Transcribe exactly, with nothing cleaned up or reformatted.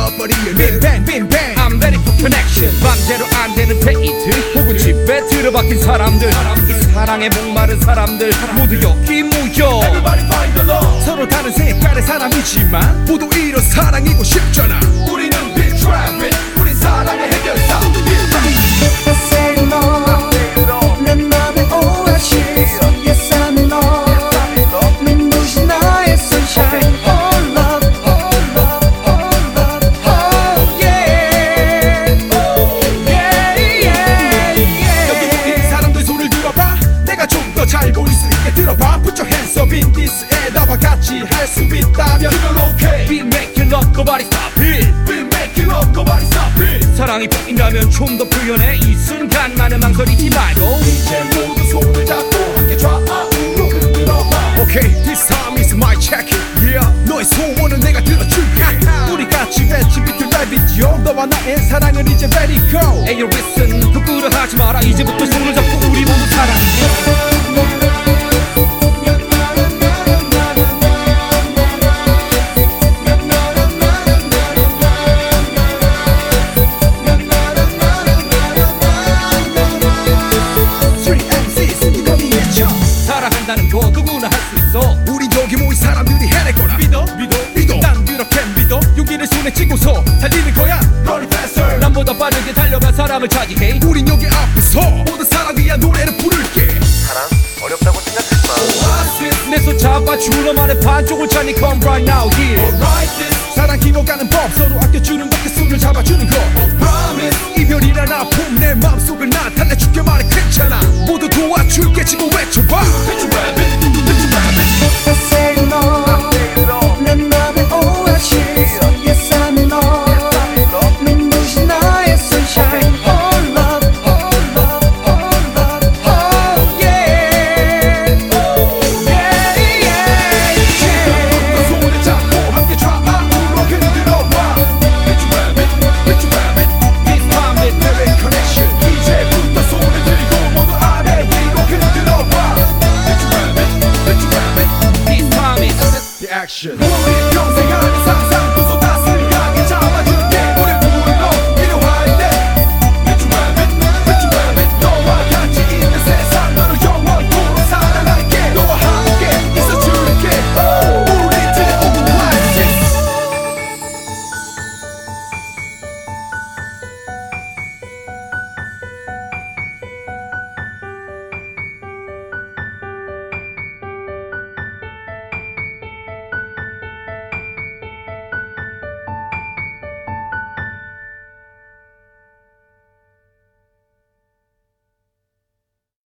터져버리는 빈뱅 빈뱅 I'm ready for connection. 맘대로 안 되는 데이트 혹은 집에 들어박힌 사람들, 이 사랑에 목마른 사람들 모두 여기 모여. Everybody find the love. 서로 다른 색깔의 사람이지만 모두 이런 사랑이고 싶잖아. 우리는 big traffic. 우린 사랑의 해결사. Say no. 내 맘의 oasis. Yes I'm in love. 눈부신 나의 sunshine. All love, all love, all love. Oh yeah. Oh yeah, yeah, yeah. 여기 모인 사람들 손을 들어봐. 내가 좀 더 잘 보일 수 있게 들어봐. Put your hands up in this air. 나와 같이 할 수 있다면 그건 okay. We make you love nobody stop it. We make you love nobody stop it. 사랑이 보인다면 좀 더 표현해. 이 순간만은 망설이지 말고 이제 모두 손을 잡고 함께 좌우로 흔들어봐. Okay, this time is my check it. Yeah, 너의 소원은 내가 들어줄게. 우리 같이 외치 비틀 날 비디오. 너와 나의 사랑은 이제 ready go. Hey you listen, 부끄러워하지 마라. 이제부터 손을 잡고 우리 모두 사랑해. Three 엠시's 거기 외쳐. 사랑한다는 거 누구나 할 수 있어. 우리 여기 모인 사람들이 해낼 거라. 믿어 믿어 믿어. 난 그렇게 믿어. 용기를 손에 쥐고서 달리는 거야. Run faster. 남보다 빠르게 달려간 사람을 차지해. 우린 여기 앞에서 모든 사람 위한 노래를 부를게. 사랑 어렵다고 생각하지 마. 내 손 잡아주. 너만의 반쪽을 차니 come right now here. Alright this. 사랑 키워가는 법. 서로 아껴주는 것. 그 손을 잡아주는 것. Promise. 이별이란 아픔 내 마음속을 나타내줄게. 말해 괜찮아. 모두 도와줄게. 지금 외쳐봐. Say no. 내 맘의 oasis. Yes I'm in love. 눈부신 나의 sunshine. All love, all love, all love. Oh yeah. Oh yeah, yeah, yeah. 손을 잡고 함께 좌우로 흔들어봐. Bitch rabbit, bitch rabbit. This time it Very connection. 이제부터 손을 들고 모두 아래 위로 흔들어봐. Bitch rabbit, bitch rabbit. this time it The action. 우리 평생 하는 상상.